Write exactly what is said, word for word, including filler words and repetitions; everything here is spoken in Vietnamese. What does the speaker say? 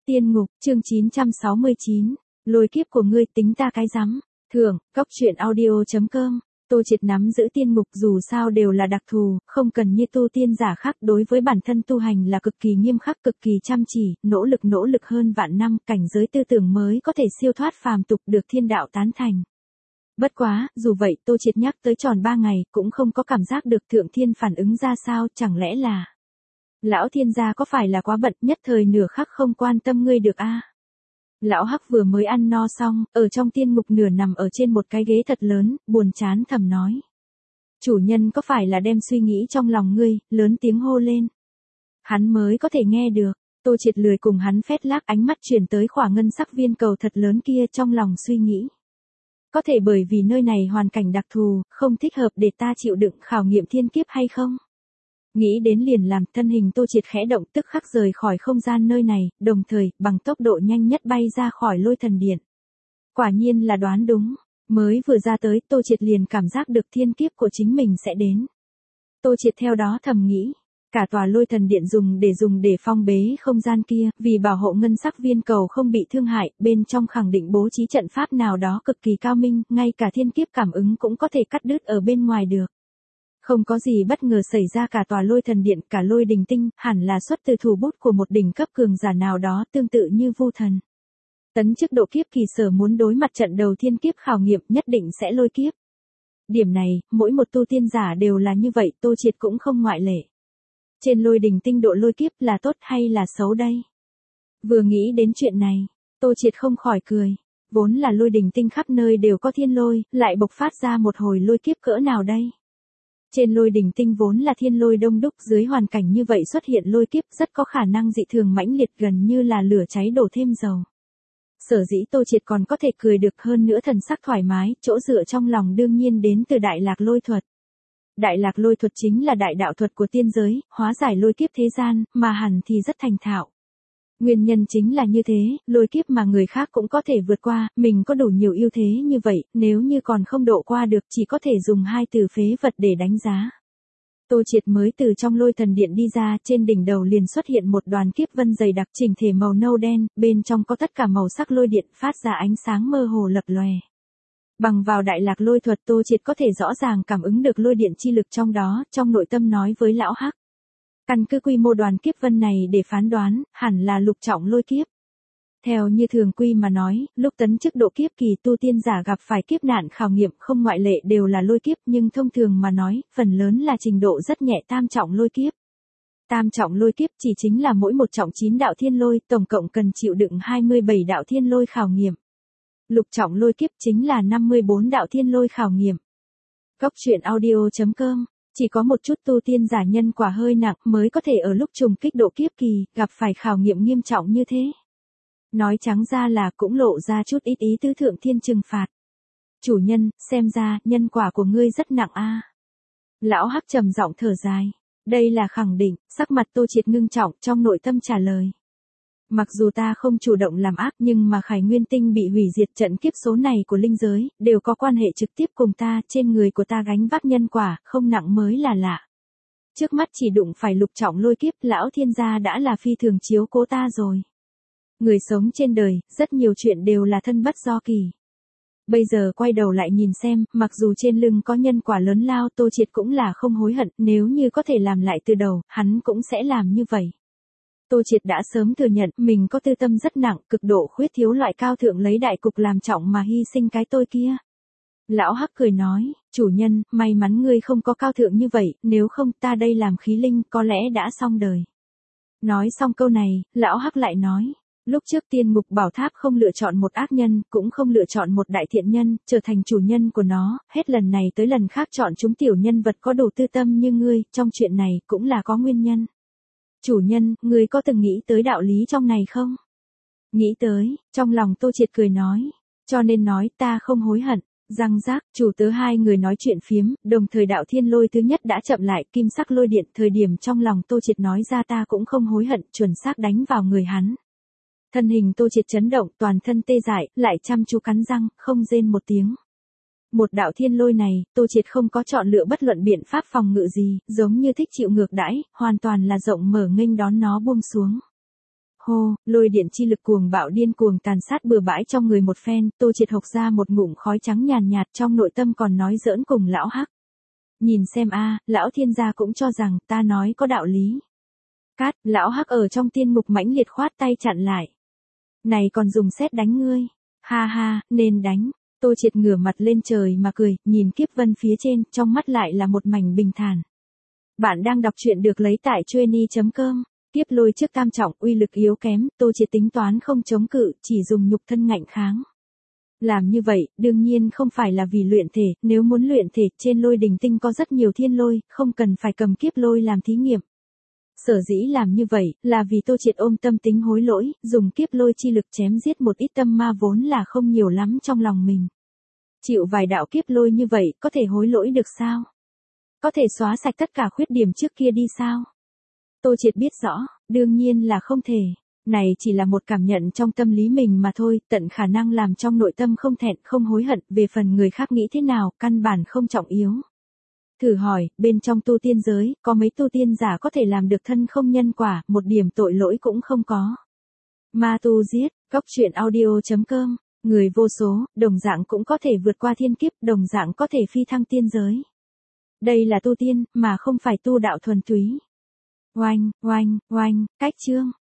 Tiên ngục, chương chín trăm sáu mươi chín, lôi kiếp của ngươi tính ta cái rắm. Thưởng, cốc truyện audio chấm com. Tô Triệt nắm giữ tiên ngục dù sao đều là đặc thù, không cần như tu tiên giả khác, đối với bản thân tu hành là cực kỳ nghiêm khắc, cực kỳ chăm chỉ, nỗ lực nỗ lực hơn vạn năm, cảnh giới tư tưởng mới có thể siêu thoát phàm tục, được thiên đạo tán thành. Bất quá, dù vậy Tô Triệt nhắc tới tròn ba ngày, cũng không có cảm giác được thượng thiên phản ứng ra sao, chẳng lẽ là lão thiên gia có phải là quá bận, nhất thời nửa khắc không quan tâm ngươi được a? Lão Hắc vừa mới ăn no xong, ở trong tiên ngục nửa nằm ở trên một cái ghế thật lớn, buồn chán thầm nói. Chủ nhân có phải là đem suy nghĩ trong lòng ngươi, lớn tiếng hô lên. Hắn mới có thể nghe được. Tô Triệt lười cùng hắn phét lác, ánh mắt chuyển tới khỏa ngân sắc viên cầu thật lớn kia, trong lòng suy nghĩ. Có thể bởi vì nơi này hoàn cảnh đặc thù, không thích hợp để ta chịu đựng khảo nghiệm thiên kiếp hay không? Nghĩ đến liền làm, thân hình Tô Triệt khẽ động, tức khắc rời khỏi không gian nơi này, đồng thời, bằng tốc độ nhanh nhất bay ra khỏi lôi thần điện. Quả nhiên là đoán đúng, mới vừa ra tới, Tô Triệt liền cảm giác được thiên kiếp của chính mình sẽ đến. Tô Triệt theo đó thầm nghĩ, cả tòa lôi thần điện dùng để dùng để phong bế không gian kia, vì bảo hộ ngân sắc viên cầu không bị thương hại, bên trong khẳng định bố trí trận pháp nào đó cực kỳ cao minh, ngay cả thiên kiếp cảm ứng cũng có thể cắt đứt ở bên ngoài được. Không có gì bất ngờ xảy ra, cả tòa lôi thần điện, cả lôi đình tinh, hẳn là xuất từ thủ bút của một đỉnh cấp cường giả nào đó, tương tự như Vu Thần. Tấn chức độ kiếp kỳ sở muốn đối mặt trận đầu thiên kiếp khảo nghiệm, nhất định sẽ lôi kiếp. Điểm này, mỗi một tu tiên giả đều là như vậy, Tô Triệt cũng không ngoại lệ. Trên lôi đình tinh độ lôi kiếp là tốt hay là xấu đây? Vừa nghĩ đến chuyện này, Tô Triệt không khỏi cười. Vốn là lôi đình tinh khắp nơi đều có thiên lôi, lại bộc phát ra một hồi lôi kiếp cỡ nào đây? Trên lôi đình tinh vốn là thiên lôi đông đúc, dưới hoàn cảnh như vậy xuất hiện lôi kiếp rất có khả năng dị thường mãnh liệt, gần như là lửa cháy đổ thêm dầu. Sở dĩ Tô Triệt còn có thể cười được, hơn nữa thần sắc thoải mái, chỗ dựa trong lòng đương nhiên đến từ đại lạc lôi thuật. Đại lạc lôi thuật chính là đại đạo thuật của tiên giới, hóa giải lôi kiếp thế gian, mà hẳn thì rất thành thạo. Nguyên nhân chính là như thế, lôi kiếp mà người khác cũng có thể vượt qua, mình có đủ nhiều ưu thế như vậy, nếu như còn không độ qua được chỉ có thể dùng hai từ phế vật để đánh giá. Tô Triệt mới từ trong lôi thần điện đi ra, trên đỉnh đầu liền xuất hiện một đoàn kiếp vân dày đặc chỉnh thể màu nâu đen, bên trong có tất cả màu sắc lôi điện phát ra ánh sáng mơ hồ lập lòe. Bằng vào đại lạc lôi thuật, Tô Triệt có thể rõ ràng cảm ứng được lôi điện chi lực trong đó, trong nội tâm nói với lão Hắc. Căn cứ quy mô đoàn kiếp vân này để phán đoán, hẳn là lục trọng lôi kiếp. Theo như thường quy mà nói, lúc tấn chức độ kiếp kỳ, tu tiên giả gặp phải kiếp nạn khảo nghiệm không ngoại lệ đều là lôi kiếp, nhưng thông thường mà nói, phần lớn là trình độ rất nhẹ tam trọng lôi kiếp. Tam trọng lôi kiếp chỉ chính là mỗi một trọng chín đạo thiên lôi, tổng cộng cần chịu đựng hai mươi bảy đạo thiên lôi khảo nghiệm. Lục trọng lôi kiếp chính là năm mươi bốn đạo thiên lôi khảo nghiệm. Cốc truyện audio chấm com. Chỉ có một chút tu tiên giả nhân quả hơi nặng mới có thể ở lúc trùng kích độ kiếp kỳ, gặp phải khảo nghiệm nghiêm trọng như thế. Nói trắng ra là cũng lộ ra chút ít ý tứ thượng thiên trừng phạt. Chủ nhân, xem ra, nhân quả của ngươi rất nặng a. Lão Hắc trầm giọng thở dài. Đây là khẳng định, sắc mặt Tô Triệt ngưng trọng, trong nội tâm trả lời. Mặc dù ta không chủ động làm ác, nhưng mà Khải Nguyên Tinh bị hủy diệt, trận kiếp số này của linh giới, đều có quan hệ trực tiếp cùng ta, trên người của ta gánh vác nhân quả, không nặng mới là lạ. Trước mắt chỉ đụng phải lục trọng lôi kiếp, lão thiên gia đã là phi thường chiếu cố ta rồi. Người sống trên đời, rất nhiều chuyện đều là thân bất do kỳ. Bây giờ quay đầu lại nhìn xem, mặc dù trên lưng có nhân quả lớn lao, Tô Triệt cũng là không hối hận, nếu như có thể làm lại từ đầu, hắn cũng sẽ làm như vậy. Tô Triệt đã sớm thừa nhận mình có tư tâm rất nặng, cực độ khuyết thiếu loại cao thượng lấy đại cục làm trọng mà hy sinh cái tôi kia. Lão Hắc cười nói, chủ nhân, may mắn ngươi không có cao thượng như vậy, nếu không ta đây làm khí linh có lẽ đã xong đời. Nói xong câu này, Lão Hắc lại nói, lúc trước tiên mục bảo tháp không lựa chọn một ác nhân, cũng không lựa chọn một đại thiện nhân, trở thành chủ nhân của nó, hết lần này tới lần khác chọn chúng tiểu nhân vật có đủ tư tâm như ngươi, trong chuyện này cũng là có nguyên nhân. Chủ nhân, ngươi có từng nghĩ tới đạo lý trong này không? Nghĩ tới, trong lòng Tô Triệt cười nói, cho nên nói ta không hối hận. Răng rác, chủ tớ hai người nói chuyện phiếm, đồng thời đạo thiên lôi thứ nhất đã chậm lại, kim sắc lôi điện, thời điểm trong lòng Tô Triệt nói ra ta cũng không hối hận, chuẩn xác đánh vào người hắn. Thân hình Tô Triệt chấn động, toàn thân tê dại, lại chăm chú cắn răng, không rên một tiếng. Một đạo thiên lôi này, Tô Triệt không có chọn lựa bất luận biện pháp phòng ngự gì, giống như thích chịu ngược đãi, hoàn toàn là rộng mở nghênh đón nó buông xuống. Hô, lôi điện chi lực cuồng bạo điên cuồng tàn sát bừa bãi trong người một phen, Tô Triệt hộc ra một ngụm khói trắng nhàn nhạt, trong nội tâm còn nói giỡn cùng lão Hắc. Nhìn xem a, lão thiên gia cũng cho rằng ta nói có đạo lý. Cát, lão Hắc ở trong tiên mục mãnh liệt khoát tay chặn lại. Này còn dùng sét đánh ngươi. Ha ha, nên đánh. Tô Triệt ngửa mặt lên trời mà cười, nhìn Kiếp Vân phía trên, trong mắt lại là một mảnh bình thản. Bạn đang đọc truyện được lấy tại chueny chấm com. Kiếp lôi trước tam trọng, uy lực yếu kém, Tô Triệt tính toán không chống cự, chỉ dùng nhục thân ngạnh kháng. Làm như vậy, đương nhiên không phải là vì luyện thể, nếu muốn luyện thể, trên lôi đỉnh tinh có rất nhiều thiên lôi, không cần phải cầm kiếp lôi làm thí nghiệm. Sở dĩ làm như vậy, là vì Tô Triệt ôm tâm tính hối lỗi, dùng kiếp lôi chi lực chém giết một ít tâm ma vốn là không nhiều lắm trong lòng mình. Chịu vài đạo kiếp lôi như vậy, có thể hối lỗi được sao? Có thể xóa sạch tất cả khuyết điểm trước kia đi sao? Tô Triệt biết rõ, đương nhiên là không thể. Này chỉ là một cảm nhận trong tâm lý mình mà thôi, tận khả năng làm trong nội tâm không thẹn, không hối hận, về phần người khác nghĩ thế nào, căn bản không trọng yếu. Thử hỏi, bên trong tu tiên giới, có mấy tu tiên giả có thể làm được thân không nhân quả, một điểm tội lỗi cũng không có. Ma tu giết, góc truyện audio chấm com, người vô số, đồng dạng cũng có thể vượt qua thiên kiếp, đồng dạng có thể phi thăng tiên giới. Đây là tu tiên, mà không phải tu đạo thuần túy. Oanh, oanh, oanh, cách chương.